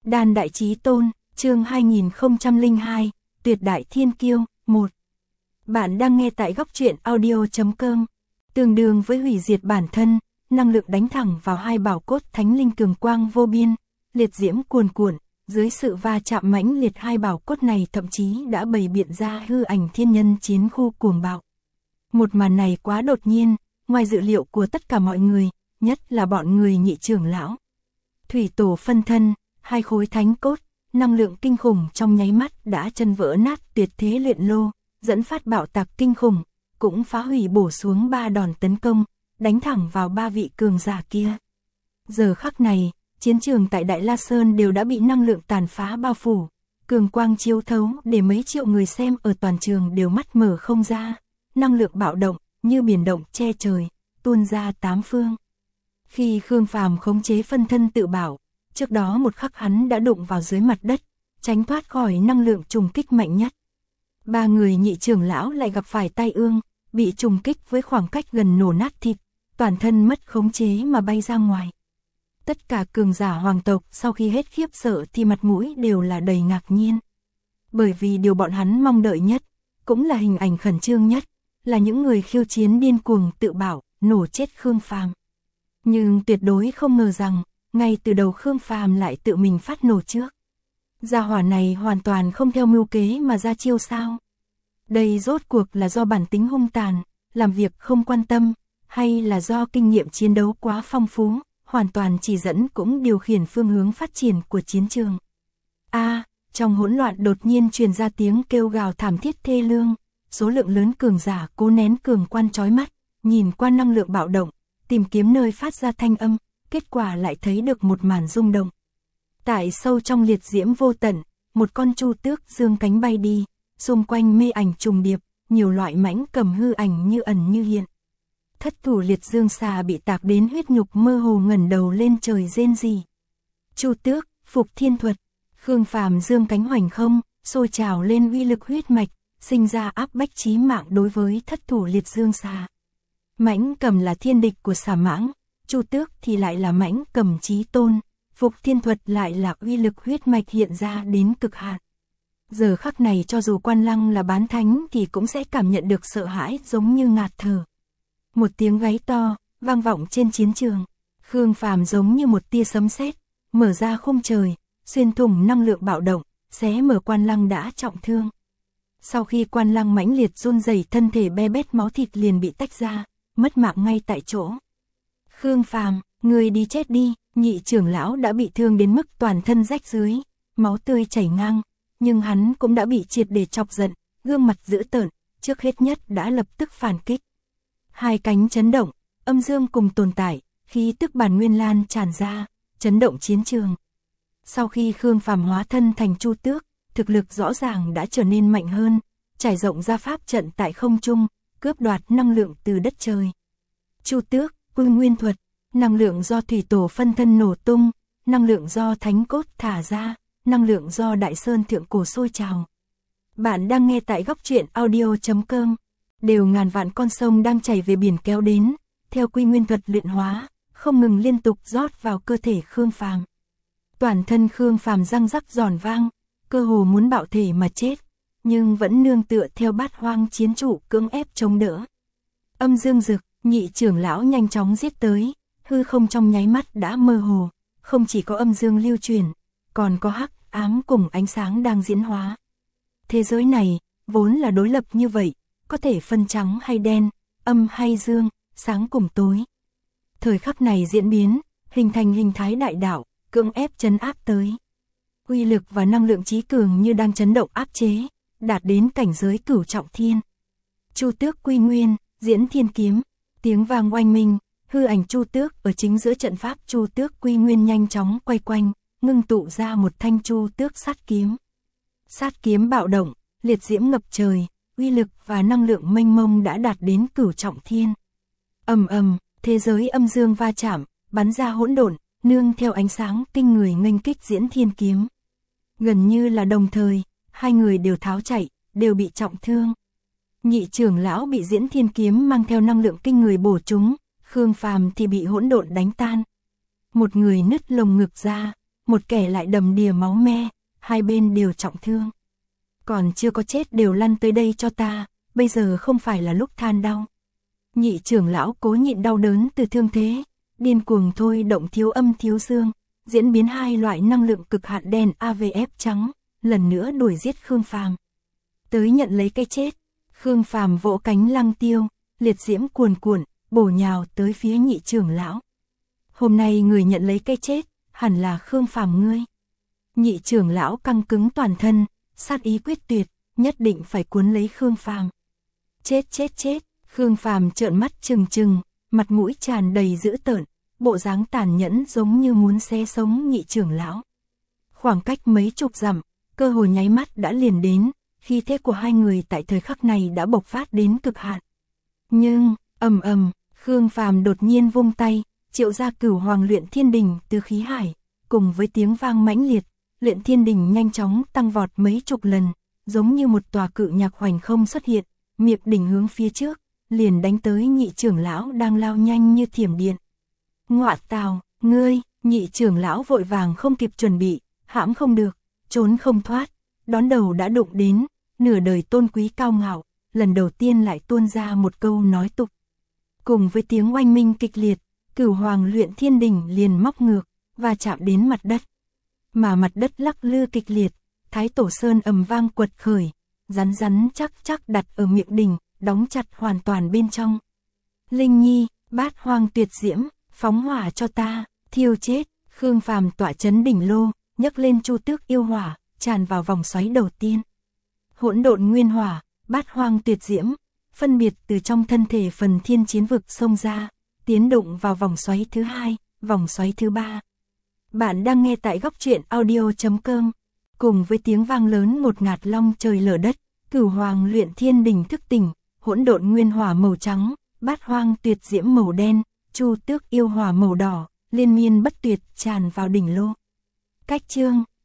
Đan Đại Chí Tôn, chương 2002, Tuyệt Đại Thiên Kiêu, 1. Bạn đang nghe tại góc truyện audio.com. Tương đương với hủy diệt bản thân, năng lượng đánh thẳng vào hai bảo cốt thánh linh cường quang vô biên, liệt diễm cuồn cuộn, dưới sự va chạm mãnh liệt hai bảo cốt này thậm chí đã bày biện ra hư ảnh thiên nhân chiến khu cuồng bạo. Một màn này quá đột nhiên, ngoài dự liệu của tất cả mọi người, nhất là bọn người Nhị trưởng lão. Thủy tổ phân thân, hai khối thánh cốt, năng lượng kinh khủng trong nháy mắt đã chân vỡ nát tuyệt thế luyện lô, dẫn phát bạo tạc kinh khủng, cũng phá hủy bổ xuống 3 đòn tấn công, đánh thẳng vào 3 vị cường giả kia. Giờ khắc này, chiến trường tại Đại La Sơn đều đã bị năng lượng tàn phá bao phủ, cường quang chiếu thấu để mấy triệu người xem ở toàn trường đều mắt mở không ra, năng lượng bạo động như biển động che trời, tuôn ra tám phương. Khi Khương Phàm khống chế phân thân tự bảo, trước đó một khắc hắn đã đụng vào dưới mặt đất, tránh thoát khỏi năng lượng trùng kích mạnh nhất. 3 người Nhị trưởng lão lại gặp phải tai ương, bị trùng kích với khoảng cách gần nổ nát thịt, toàn thân mất khống chế mà bay ra ngoài. Tất cả cường giả hoàng tộc sau khi hết khiếp sợ thì mặt mũi đều là đầy ngạc nhiên. Bởi vì điều bọn hắn mong đợi nhất, cũng là hình ảnh khẩn trương nhất, là những người khiêu chiến điên cuồng tự bảo, nổ chết Khương Phàm. Nhưng tuyệt đối không ngờ rằng, ngay từ đầu Khương Phàm lại tự mình phát nổ trước. Gia hỏa này hoàn toàn không theo mưu kế mà ra chiêu sao. Đây rốt cuộc là do bản tính hung tàn, làm việc không quan tâm, hay là do kinh nghiệm chiến đấu quá phong phú, hoàn toàn chỉ dẫn cũng điều khiển phương hướng phát triển của chiến trường. Trong hỗn loạn đột nhiên truyền ra tiếng kêu gào thảm thiết thê lương, số lượng lớn cường giả cố nén cường quan chói mắt, nhìn qua năng lượng bạo động, tìm kiếm nơi phát ra thanh âm, kết quả lại thấy được một màn rung động. Tại sâu trong liệt diễm vô tận, một con chu tước dương cánh bay đi, xung quanh mê ảnh trùng điệp, nhiều loại mãnh cầm hư ảnh như ẩn như hiện. Thất thủ liệt dương xà bị tạc đến huyết nhục mơ hồ ngẩng đầu lên trời rên rỉ. Chu tước, phục thiên thuật, Khương Phàm dương cánh hoành không, sôi trào lên uy lực huyết mạch, sinh ra áp bách chí mạng đối với thất thủ liệt dương xà. Mãnh cầm là thiên địch của xà mãng, chu tước thì lại là mãnh cầm chí tôn, phục thiên thuật lại là uy lực huyết mạch hiện ra đến cực hạn. Giờ khắc này cho dù Quan Lăng là bán thánh thì cũng sẽ cảm nhận được sợ hãi giống như ngạt thở. Một tiếng gáy to, vang vọng trên chiến trường. Khương Phàm giống như một tia sấm sét, mở ra khung trời, xuyên thủng năng lượng bạo động, xé mở Quan Lăng đã trọng thương. Sau khi Quan Lăng mãnh liệt run rẩy, thân thể be bét máu thịt liền bị tách ra, mất mạng ngay tại chỗ. Khương Phàm, người đi chết đi, Nhị trưởng lão đã bị thương đến mức toàn thân rách rưới, máu tươi chảy ngang, nhưng hắn cũng đã bị triệt để chọc giận, gương mặt dữ tợn, trước hết nhất đã lập tức phản kích. Hai cánh chấn động, âm dương cùng tồn tại, khí tức bản nguyên lan tràn ra, chấn động chiến trường. Sau khi Khương Phàm hóa thân thành chu tước, thực lực rõ ràng đã trở nên mạnh hơn, trải rộng ra pháp trận tại không trung, cướp đoạt năng lượng từ đất trời. Chu tước, quy nguyên thuật, năng lượng do thủy tổ phân thân nổ tung, năng lượng do thánh cốt thả ra, năng lượng do Đại Sơn thượng cổ sôi trào. Bạn đang nghe tại góc truyện audio.com. Đều ngàn vạn con sông đang chảy về biển kéo đến, theo quy nguyên thuật luyện hóa, không ngừng liên tục rót vào cơ thể Khương Phàm. Toàn thân Khương Phàm răng rắc giòn vang, cơ hồ muốn bạo thể mà chết, nhưng vẫn nương tựa theo bát hoang chiến trụ cưỡng ép chống đỡ. Âm dương dực, Nhị trưởng lão nhanh chóng giết tới, hư không trong nháy mắt đã mơ hồ, không chỉ có âm dương lưu truyền, còn có hắc ám cùng ánh sáng đang diễn hóa. Thế giới này vốn là đối lập như vậy, có thể phân trắng hay đen, âm hay dương, sáng cùng tối. Thời khắc này diễn biến, hình thành hình thái đại đạo, cưỡng ép trấn áp tới. Uy lực và năng lượng trí cường như đang chấn động áp chế, đạt đến cảnh giới cửu trọng thiên. Chu tước quy nguyên, diễn thiên kiếm, tiếng vang oanh minh, hư ảnh chu tước ở chính giữa trận pháp chu tước quy nguyên nhanh chóng quay quanh, ngưng tụ ra một thanh chu tước sát kiếm. Sát kiếm bạo động, liệt diễm ngập trời, uy lực và năng lượng mênh mông đã đạt đến cửu trọng thiên. Ầm ầm, thế giới âm dương va chạm, bắn ra hỗn độn, nương theo ánh sáng kinh người nghênh kích diễn thiên kiếm. Gần như là đồng thời, hai người đều tháo chạy, đều bị trọng thương. Nhị trưởng lão bị diễn thiên kiếm mang theo năng lượng kinh người bổ trúng, Khương Phàm thì bị hỗn độn đánh tan. Một người nứt lồng ngực ra, một kẻ lại đầm đìa máu me, hai bên đều trọng thương. Còn chưa có chết đều lăn tới đây cho ta, bây giờ không phải là lúc than đau. Nhị trưởng lão cố nhịn đau đớn từ thương thế, điên cuồng thôi động thiếu âm thiếu dương, diễn biến hai loại năng lượng cực hạn đen AVF trắng, lần nữa đuổi giết Khương Phàm. Tới nhận lấy cái chết, Khương Phàm vỗ cánh lăng tiêu, liệt diễm cuồn cuộn, bổ nhào tới phía nhị trưởng lão. Hôm nay người nhận lấy cái chết, hẳn là Khương Phàm ngươi. Nhị trưởng lão căng cứng toàn thân, sát ý quyết tuyệt, nhất định phải cuốn lấy Khương Phàm. Chết chết chết, Khương Phàm trợn mắt trừng trừng, mặt mũi tràn đầy dữ tợn, bộ dáng tàn nhẫn giống như muốn xé sống nhị trưởng lão. Khoảng cách mấy chục dặm, cơ hội nháy mắt đã liền đến, khí thế của hai người tại thời khắc này đã bộc phát đến cực hạn. Nhưng, ầm ầm, Khương Phàm đột nhiên vung tay, triệu ra Cửu Hoàng Luyện Thiên Đình từ khí hải, cùng với tiếng vang mãnh liệt, Luyện Thiên Đình nhanh chóng tăng vọt mấy chục lần, giống như một tòa cự nhạc hoành không xuất hiện, miệng đỉnh hướng phía trước, liền đánh tới nhị trưởng lão đang lao nhanh như thiểm điện. Ngọa tào, ngươi, nhị trưởng lão vội vàng không kịp chuẩn bị, hãm không được, trốn không thoát, đón đầu đã đụng đến, nửa đời tôn quý cao ngạo, lần đầu tiên lại tuôn ra một câu nói tục. Cùng với tiếng oanh minh kịch liệt, Cửu Hoàng Luyện Thiên Đình liền móc ngược, và chạm đến mặt đất. Mà mặt đất lắc lư kịch liệt, Thái Tổ Sơn ầm vang quật khởi, rắn rắn chắc chắc đặt ở miệng đỉnh, đóng chặt hoàn toàn bên trong. Linh Nhi, Bát Hoang Tuyệt Diễm, phóng hỏa cho ta, thiêu chết. Khương Phàm tỏa chấn đỉnh lô, nhấc lên Chu Tước yêu hỏa, tràn vào vòng xoáy đầu tiên. Hỗn độn nguyên hỏa, Bát Hoang Tuyệt Diễm, phân biệt từ trong thân thể phần thiên chiến vực xông ra, tiến đụng vào vòng xoáy thứ hai, vòng xoáy thứ ba. Bạn đang nghe tại góc truyện audio.com. Cùng với tiếng vang lớn ngột ngạt long trời lở đất, Cửu Hoàng Luyện Thiên Đình thức tỉnh, hỗn độn nguyên hỏa màu trắng, Bát Hoang Tuyệt Diễm màu đen, Chu Tước yêu hỏa màu đỏ, liên miên bất tuyệt tràn vào đỉnh lô. Cách chương